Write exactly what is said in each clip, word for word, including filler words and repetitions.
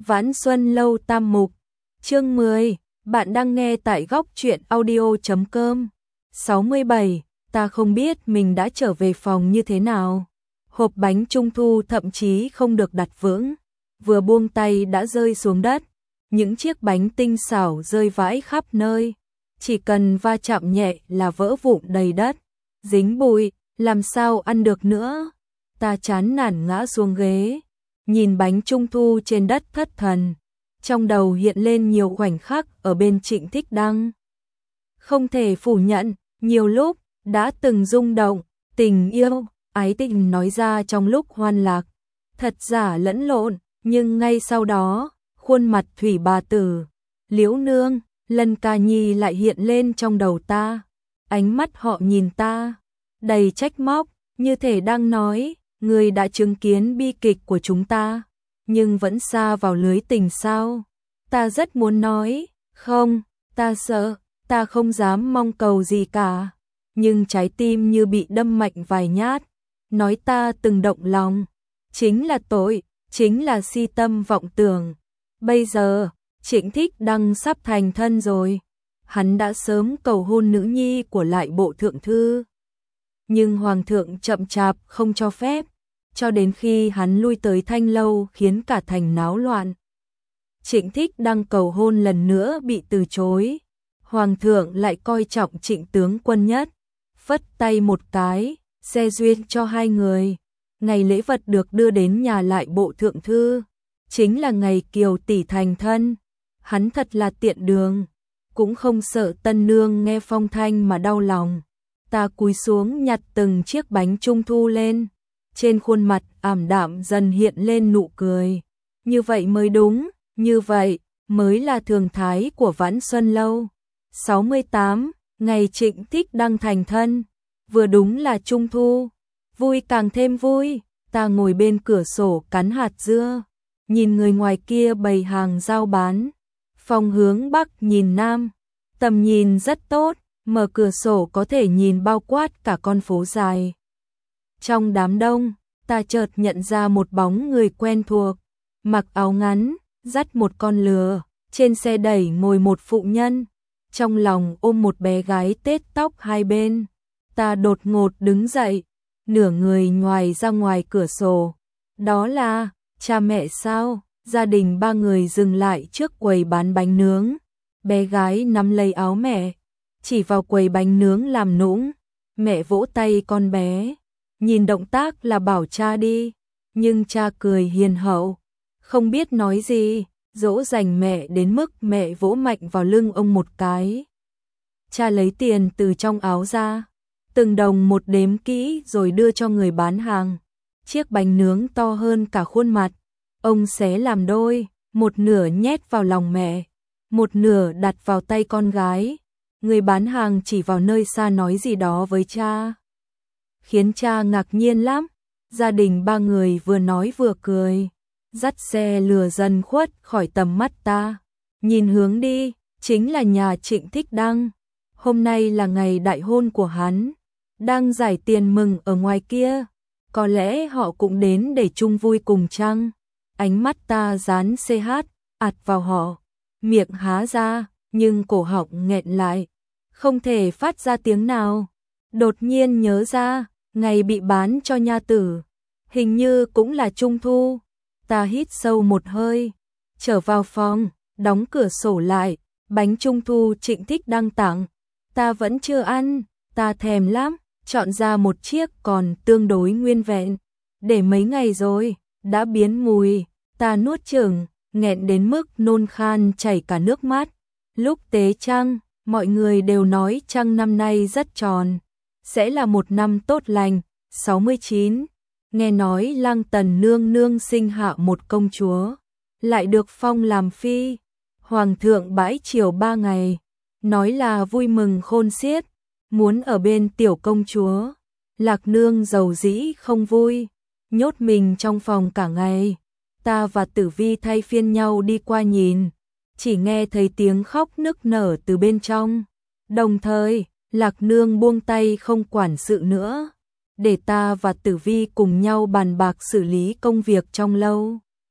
Vãn Xuân Lâu Tam Mục, chương mười, bạn đang nghe tại góc truyện audio chấm com. sáu mươi bảy, ta không biết mình đã trở về phòng như thế nào. Hộp bánh trung thu thậm chí không được đặt vững, vừa buông tay đã rơi xuống đất. Những chiếc bánh tinh xảo rơi vãi khắp nơi, chỉ cần va chạm nhẹ là vỡ vụn đầy đất, dính bụi, làm sao ăn được nữa. Ta chán nản ngã xuống ghế, nhìn bánh trung thu trên đất thất thần, trong đầu hiện lên nhiều khoảnh khắc ở bên Trịnh Thích Đăng. Không thể phủ nhận, nhiều lúc đã từng rung động, tình yêu, ái tình nói ra trong lúc hoan lạc, thật giả lẫn lộn, nhưng ngay sau đó, khuôn mặt Thủy bà tử, Liễu Nương, Lân Ca Nhi lại hiện lên trong đầu ta. Ánh mắt họ nhìn ta, đầy trách móc, như thể đang nói, người đã chứng kiến bi kịch của chúng ta, nhưng vẫn sa vào lưới tình sao? Ta rất muốn nói, không, ta sợ, ta không dám mong cầu gì cả, nhưng trái tim như bị đâm mạnh vài nhát, nói ta từng động lòng, chính là tội, chính là si tâm vọng tưởng. Bây giờ, Trịnh Thích Đăng sắp thành thân rồi, hắn đã sớm cầu hôn nữ nhi của lại bộ thượng thư. Nhưng hoàng thượng chậm chạp không cho phép, cho đến khi hắn lui tới Thanh Lâu khiến cả thành náo loạn. Trịnh Thích Đăng cầu hôn lần nữa bị từ chối, hoàng thượng lại coi trọng Trịnh tướng quân nhất, phất tay một cái, xe duyên cho hai người. Ngày lễ vật được đưa đến nhà lại bộ thượng thư, chính là ngày Kiều tỷ thành thân. Hắn thật là tiện đường, cũng không sợ tân nương nghe phong thanh mà đau lòng. Ta cúi xuống nhặt từng chiếc bánh trung thu lên, trên khuôn mặt ảm đạm dần hiện lên nụ cười. Như vậy mới đúng, như vậy mới là thường thái của Vãn Xuân Lâu. sáu mươi tám, ngày Trịnh Thích Đăng thành thân, vừa đúng là trung thu, vui càng thêm vui. Ta ngồi bên cửa sổ cắn hạt dưa, nhìn người ngoài kia bày hàng giao bán, phòng hướng bắc nhìn nam, tầm nhìn rất tốt, mở cửa sổ có thể nhìn bao quát cả con phố dài. Trong đám đông, ta chợt nhận ra một bóng người quen thuộc, mặc áo ngắn, dắt một con lừa, trên xe đẩy ngồi một phụ nhân, trong lòng ôm một bé gái tết tóc hai bên. Ta đột ngột đứng dậy, nửa người ngoài ra ngoài cửa sổ. Đó là cha mẹ sao? Gia đình ba người dừng lại trước quầy bán bánh nướng. Bé gái nắm lấy áo mẹ, chỉ vào quầy bánh nướng làm nũng. Mẹ vỗ tay con bé, nhìn động tác là bảo cha đi, nhưng cha cười hiền hậu, không biết nói gì, dỗ dành mẹ đến mức mẹ vỗ mạnh vào lưng ông một cái. Cha lấy tiền từ trong áo ra, từng đồng một đếm kỹ rồi đưa cho người bán hàng. Chiếc bánh nướng to hơn cả khuôn mặt, ông xé làm đôi, một nửa nhét vào lòng mẹ, một nửa đặt vào tay con gái. Người bán hàng chỉ vào nơi xa nói gì đó với cha, khiến cha ngạc nhiên lắm. Gia đình ba người vừa nói vừa cười, dắt xe lừa dần khuất khỏi tầm mắt ta. Nhìn hướng đi, chính là nhà Trịnh Thích Đăng. Hôm nay là ngày đại hôn của hắn, đang giải tiền mừng ở ngoài kia. Có lẽ họ cũng đến để chung vui cùng chăng? Ánh mắt ta dán xê hát, ạt vào họ, miệng há ra, nhưng cổ họng nghẹn lại, không thể phát ra tiếng nào. Đột nhiên nhớ ra, ngày bị bán cho nha tử, hình như cũng là trung thu. Ta hít sâu một hơi, trở vào phòng, đóng cửa sổ lại. Bánh trung thu Trịnh Thích Đăng tặng, ta vẫn chưa ăn, ta thèm lắm. Chọn ra một chiếc còn tương đối nguyên vẹn, để mấy ngày rồi, đã biến mùi. Ta nuốt chửng, nghẹn đến mức nôn khan chảy cả nước mắt. Lúc tế trăng, mọi người đều nói trăng năm nay rất tròn, sẽ là một năm tốt lành. sáu mươi chín, nghe nói Lăng Tần nương nương sinh hạ một công chúa, lại được phong làm phi. Hoàng thượng bãi triều ba ngày, nói là vui mừng khôn xiết, muốn ở bên tiểu công chúa. Lạc nương dầu dĩ không vui, nhốt mình trong phòng cả ngày. Ta và Tử Vi thay phiên nhau đi qua nhìn, chỉ nghe thấy tiếng khóc nức nở từ bên trong. Đồng thời, Lạc nương buông tay không quản sự nữa, để ta và Tử Vi cùng nhau bàn bạc xử lý công việc trong lâu.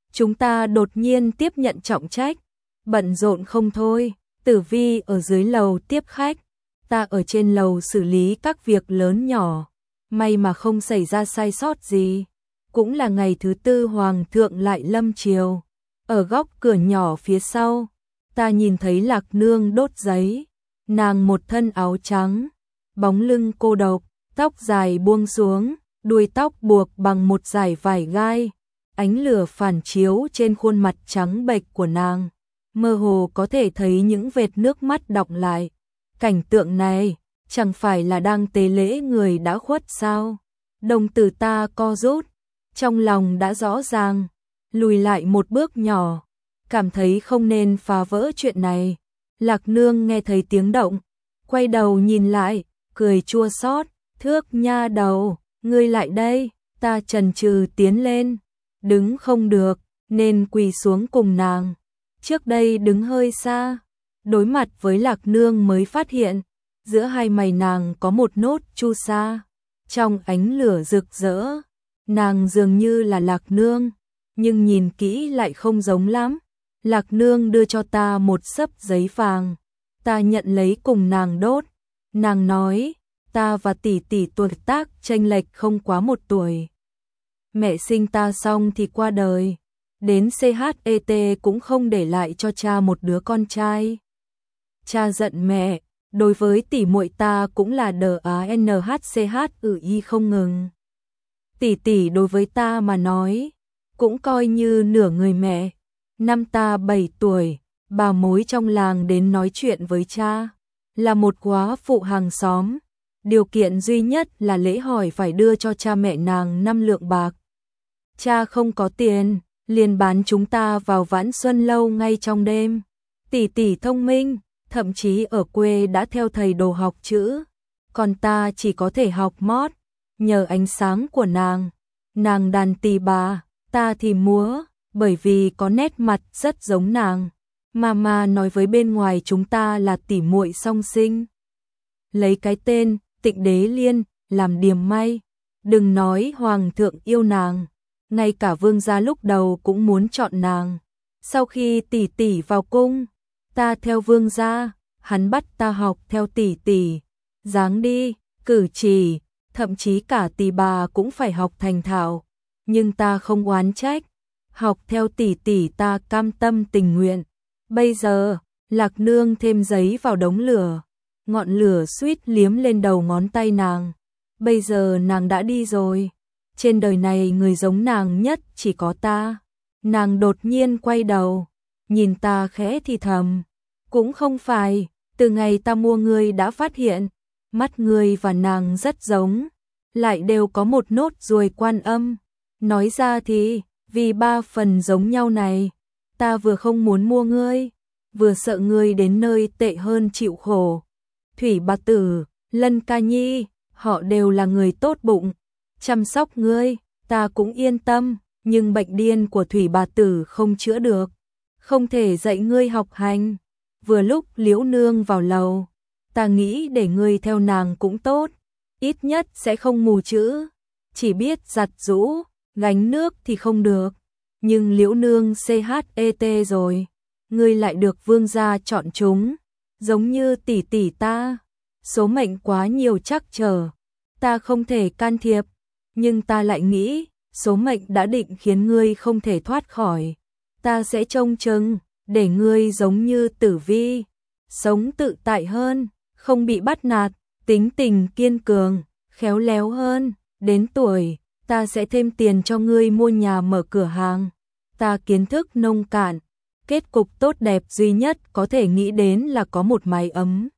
chúng ta đột nhiên tiếp nhận trọng trách, bận rộn không thôi. Tử Vi ở dưới lầu tiếp khách, ta ở trên lầu xử lý các việc lớn nhỏ, may mà không xảy ra sai sót gì. Cũng là ngày thứ tư hoàng thượng lại lâm triều. Ở góc cửa nhỏ phía sau, ta nhìn thấy Lạc Nương đốt giấy, nàng một thân áo trắng, bóng lưng cô độc, tóc dài buông xuống, đuôi tóc buộc bằng một dải vải gai, ánh lửa phản chiếu trên khuôn mặt trắng bệch của nàng, mơ hồ có thể thấy những vệt nước mắt đọng lại. Cảnh tượng này, chẳng phải là đang tế lễ người đã khuất sao? Đồng tử ta co rút, trong lòng đã rõ ràng, lùi lại một bước nhỏ, cảm thấy không nên phá vỡ chuyện này. Lạc Nương nghe thấy tiếng động, quay đầu nhìn lại, cười chua xót, "Thước nha đầu, ngươi lại đây." Ta chần chừ tiến lên, đứng không được, nên quỳ xuống cùng nàng. Trước đây đứng hơi xa, đối mặt với Lạc Nương mới phát hiện, giữa hai mày nàng có một nốt chu sa, trong ánh lửa rực rỡ. Nàng dường như là Lạc Nương, nhưng nhìn kỹ lại không giống lắm. Lạc Nương đưa cho ta một xấp giấy vàng, ta nhận lấy cùng nàng đốt. Nàng nói, ta và tỷ tỷ tuổi tác chênh lệch không quá một tuổi. Mẹ sinh ta xong thì qua đời, đến xê hát e tê cũng không để lại cho cha một đứa con trai. Cha giận mẹ, đối với tỷ muội ta cũng là đờ á en hát xê hát ử y không ngừng. Tỷ tỷ đối với ta mà nói, cũng coi như nửa người mẹ. Năm ta bảy tuổi, bà mối trong làng đến nói chuyện với cha, là một góa phụ hàng xóm. Điều kiện duy nhất là lễ hỏi phải đưa cho cha mẹ nàng năm lượng bạc. Cha không có tiền, liền bán chúng ta vào Vãn Xuân Lâu ngay trong đêm. Tỷ tỷ thông minh, thậm chí ở quê đã theo thầy đồ học chữ, còn ta chỉ có thể học mót. Nhờ ánh sáng của nàng, nàng đàn tỳ bà, ta thì múa, bởi vì có nét mặt rất giống nàng. Mama nói với bên ngoài chúng ta là tỷ muội song sinh. Lấy cái tên Tịnh Đế Liên làm điểm may. Đừng nói hoàng thượng yêu nàng, ngay cả vương gia lúc đầu cũng muốn chọn nàng. Sau khi tỷ tỷ vào cung, ta theo vương gia, hắn bắt ta học theo tỷ tỷ, dáng đi, cử chỉ, thậm chí cả tỷ bà cũng phải học thành thạo. Nhưng ta không oán trách, học theo tỷ tỷ ta cam tâm tình nguyện. Bây giờ, Lạc Nương thêm giấy vào đống lửa, ngọn lửa suýt liếm lên đầu ngón tay nàng. Bây giờ nàng đã đi rồi, trên đời này người giống nàng nhất chỉ có ta. Nàng đột nhiên quay đầu, nhìn ta khẽ thì thầm, cũng không phải, từ ngày ta mua ngươi đã phát hiện, mắt ngươi và nàng rất giống, lại đều có một nốt ruồi Quan Âm. Nói ra thì, vì ba phần giống nhau này, ta vừa không muốn mua ngươi, vừa sợ ngươi đến nơi tệ hơn chịu khổ. Thủy Bà Tử, Lân Ca Nhi, họ đều là người tốt bụng, chăm sóc ngươi, ta cũng yên tâm, nhưng bệnh điên của Thủy Bà Tử không chữa được, không thể dạy ngươi học hành. Vừa lúc Liễu Nương vào lầu, ta nghĩ để ngươi theo nàng cũng tốt, ít nhất sẽ không mù chữ, chỉ biết giặt giũ, gánh nước thì không được. Nhưng Liễu Nương xê hát e tê rồi, ngươi lại được vương gia chọn chúng, giống như tỷ tỷ ta, số mệnh quá nhiều trắc trở, ta không thể can thiệp, nhưng ta lại nghĩ, số mệnh đã định khiến ngươi không thể thoát khỏi, ta sẽ trông chừng, để ngươi giống như Tử Vi, sống tự tại hơn, không bị bắt nạt, tính tình kiên cường, khéo léo hơn, đến tuổi, ta sẽ thêm tiền cho ngươi mua nhà mở cửa hàng. Ta kiến thức nông cạn, kết cục tốt đẹp duy nhất có thể nghĩ đến là có một mái ấm,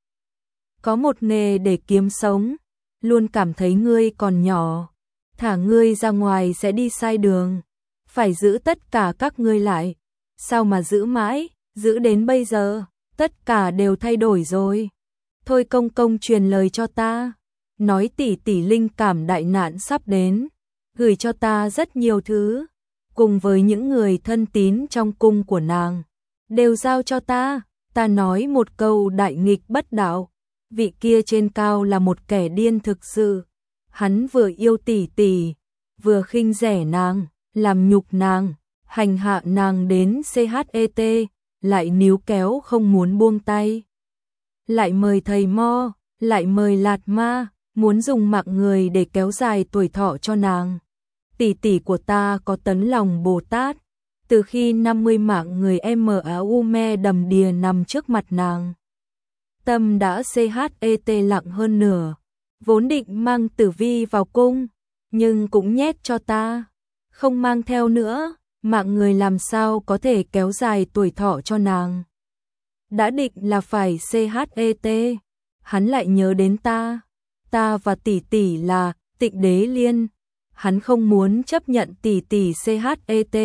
có một nghề để kiếm sống. Luôn cảm thấy ngươi còn nhỏ, thả ngươi ra ngoài sẽ đi sai đường, phải giữ tất cả các ngươi lại. Sao mà giữ mãi, giữ đến bây giờ, tất cả đều thay đổi rồi. Thôi công công truyền lời cho ta, nói tỷ tỷ linh cảm đại nạn sắp đến, gửi cho ta rất nhiều thứ, cùng với những người thân tín trong cung của nàng, đều giao cho ta. Ta nói một câu đại nghịch bất đạo, vị kia trên cao là một kẻ điên thực sự, hắn vừa yêu tỷ tỷ, vừa khinh rẻ nàng, làm nhục nàng, hành hạ nàng đến chat, lại níu kéo không muốn buông tay. Lại mời thầy mo, lại mời lạt ma, muốn dùng mạng người để kéo dài tuổi thọ cho nàng. Tỷ tỷ của ta có tấn lòng Bồ Tát, từ khi năm mươi mạng người em áo u me đầm đìa nằm trước mặt nàng. Tâm đã chat lặng hơn nửa, vốn định mang Tử Vi vào cung, nhưng cũng nhét cho ta, không mang theo nữa, mạng người làm sao có thể kéo dài tuổi thọ cho nàng. Đã định là phải chat, hắn lại nhớ đến ta, ta và tỷ tỷ là Tịnh Đế Liên, hắn không muốn chấp nhận tỷ tỷ chat,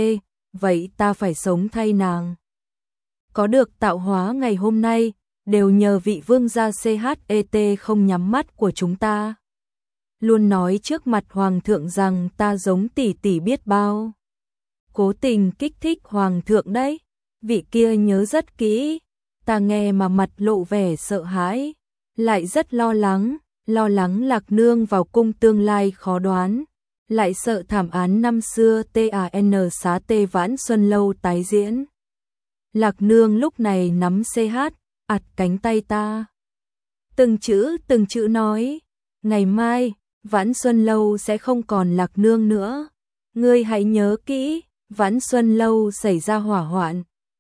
vậy ta phải sống thay nàng. Có được tạo hóa ngày hôm nay, đều nhờ vị vương gia chat không nhắm mắt của chúng ta. Luôn nói trước mặt hoàng thượng rằng ta giống tỷ tỷ biết bao. Cố tình kích thích hoàng thượng đấy, vị kia nhớ rất kỹ, ta nghe mà mặt lộ vẻ sợ hãi, lại rất lo lắng, lo lắng Lạc Nương vào cung tương lai khó đoán, lại sợ thảm án năm xưa tan xá tê Vãn Xuân Lâu tái diễn. Lạc Nương lúc này nắm ch, ặt cánh tay ta. Từng chữ từng chữ nói, ngày mai, Vãn Xuân Lâu sẽ không còn Lạc Nương nữa. Ngươi hãy nhớ kỹ, Vãn Xuân Lâu xảy ra hỏa hoạn,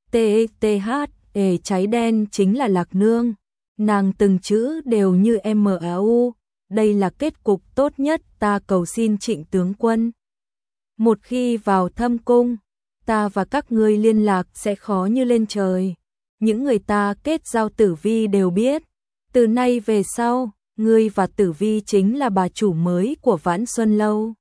TTH, ề cháy đen chính là Lạc Nương. Nàng từng chữ đều như em u, đây là kết cục tốt nhất, ta cầu xin Trịnh tướng quân. Một khi vào thâm cung, ta và các ngươi liên lạc sẽ khó như lên trời. Những người ta kết giao Tử Vi đều biết, từ nay về sau, ngươi và Tử Vi chính là bà chủ mới của Vãn Xuân Lâu.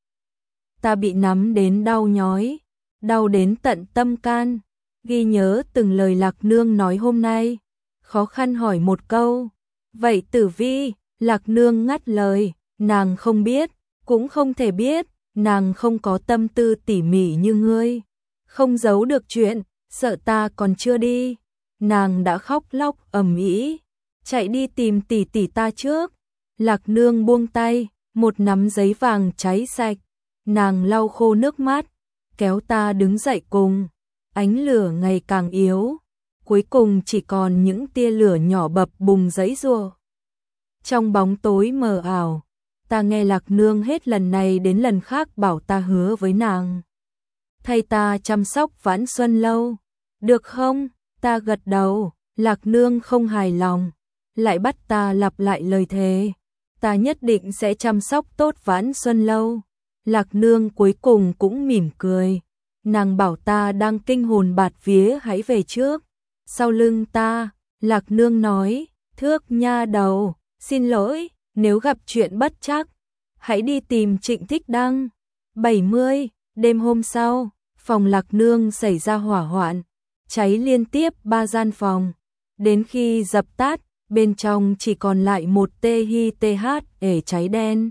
Ta bị nắm đến đau nhói, đau đến tận tâm can, ghi nhớ từng lời Lạc Nương nói hôm nay, khó khăn hỏi một câu, vậy Tử Vi? Lạc Nương ngắt lời, nàng không biết, cũng không thể biết, nàng không có tâm tư tỉ mỉ như ngươi, không giấu được chuyện, sợ ta còn chưa đi. Nàng đã khóc lóc ầm ĩ, chạy đi tìm tỷ tỷ ta trước. Lạc Nương buông tay, một nắm giấy vàng cháy sạch, nàng lau khô nước mắt, kéo ta đứng dậy cùng. Ánh lửa ngày càng yếu, cuối cùng chỉ còn những tia lửa nhỏ bập bùng giấy giụa. Trong bóng tối mờ ảo, ta nghe Lạc Nương hết lần này đến lần khác bảo ta hứa với nàng, thay ta chăm sóc Vãn Xuân Lâu, được không? Ta gật đầu. Lạc Nương không hài lòng, lại bắt ta lặp lại lời thề, ta nhất định sẽ chăm sóc tốt Vãn Xuân Lâu. Lạc Nương cuối cùng cũng mỉm cười, nàng bảo ta đang kinh hồn bạt vía hãy về trước. Sau lưng ta, Lạc Nương nói, Thước nha đầu, xin lỗi, nếu gặp chuyện bất trắc, hãy đi tìm Trịnh Thích Đăng. bảy mươi, đêm hôm sau, phòng Lạc Nương xảy ra hỏa hoạn, cháy liên tiếp ba gian phòng, đến khi dập tắt, bên trong chỉ còn lại một THTH ể cháy đen.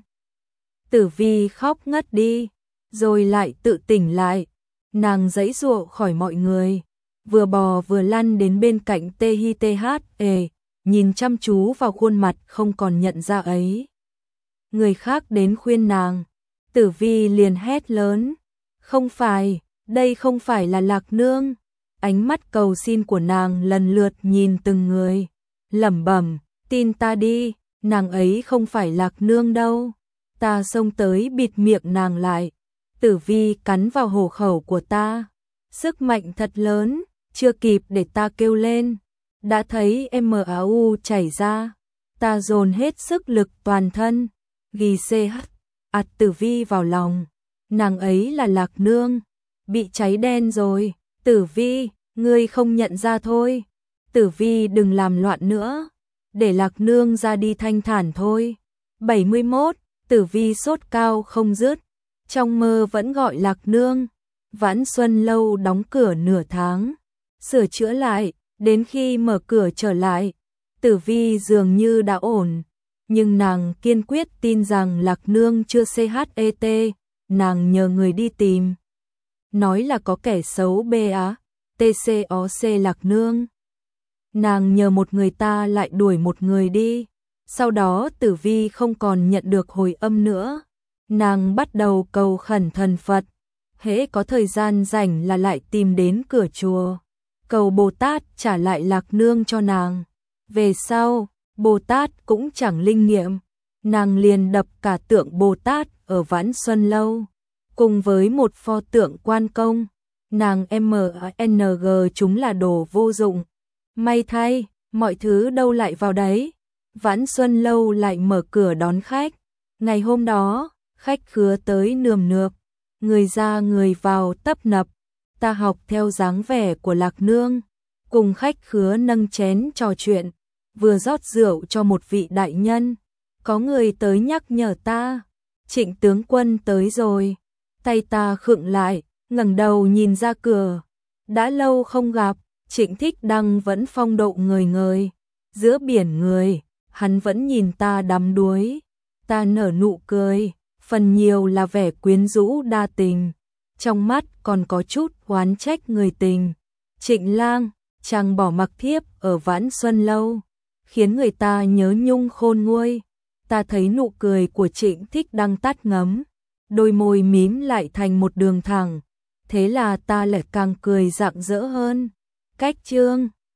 Tử Vi khóc ngất đi, rồi lại tự tỉnh lại, nàng giãy giụa khỏi mọi người, vừa bò vừa lăn đến bên cạnh THTH ể, nhìn chăm chú vào khuôn mặt không còn nhận ra ấy. Người khác đến khuyên nàng, Tử Vi liền hét lớn, không phải, đây không phải là Lạc Nương. Ánh mắt cầu xin của nàng lần lượt nhìn từng người, lẩm bẩm, tin ta đi, nàng ấy không phải Lạc Nương đâu. Ta xông tới bịt miệng nàng lại, Tử Vi cắn vào hổ khẩu của ta, sức mạnh thật lớn, chưa kịp để ta kêu lên, đã thấy máu chảy ra, ta dồn hết sức lực toàn thân, ghi ch, ặt Tử Vi vào lòng, nàng ấy là Lạc Nương, bị cháy đen rồi. Tử Vi, ngươi không nhận ra thôi. Tử Vi đừng làm loạn nữa, để Lạc Nương ra đi thanh thản thôi. bảy mươi mốt, Tử Vi sốt cao không dứt, trong mơ vẫn gọi Lạc Nương. Vãn Xuân Lâu đóng cửa nửa tháng, sửa chữa lại, đến khi mở cửa trở lại, Tử Vi dường như đã ổn, nhưng nàng kiên quyết tin rằng Lạc Nương chưa chat, nàng nhờ người đi tìm, nói là có kẻ xấu ba, tcoc Lạc Nương. Nàng nhờ một người ta lại đuổi một người đi, sau đó Tử Vi không còn nhận được hồi âm nữa, nàng bắt đầu cầu khẩn thần Phật, hễ có thời gian rảnh là lại tìm đến cửa chùa, cầu Bồ Tát trả lại Lạc Nương cho nàng. Về sau, Bồ Tát cũng chẳng linh nghiệm, nàng liền đập cả tượng Bồ Tát ở Vãn Xuân Lâu, cùng với một pho tượng Quan Công. Nàng em en giê chúng là đồ vô dụng. May thay, mọi thứ đâu lại vào đấy. Vãn Xuân Lâu lại mở cửa đón khách. Ngày hôm đó, khách khứa tới nườm nượp, người ra người vào tấp nập. Ta học theo dáng vẻ của Lạc Nương, cùng khách khứa nâng chén trò chuyện, vừa rót rượu cho một vị đại nhân. Có người tới nhắc nhở ta, Trịnh tướng quân tới rồi. Tay ta khựng lại, ngẩng đầu nhìn ra cửa. Đã lâu không gặp, Trịnh Thích Đăng vẫn phong độ ngời ngời. Giữa biển người, hắn vẫn nhìn ta đắm đuối. Ta nở nụ cười, phần nhiều là vẻ quyến rũ đa tình, trong mắt còn có chút oán trách người tình. Trịnh lang, chàng bỏ mặc thiếp ở Vãn Xuân Lâu, khiến người ta nhớ nhung khôn nguôi. Ta thấy nụ cười của Trịnh Thích Đăng tắt ngấm, đôi môi mím lại thành một đường thẳng, thế là ta lại càng cười rạng rỡ hơn. Cách chương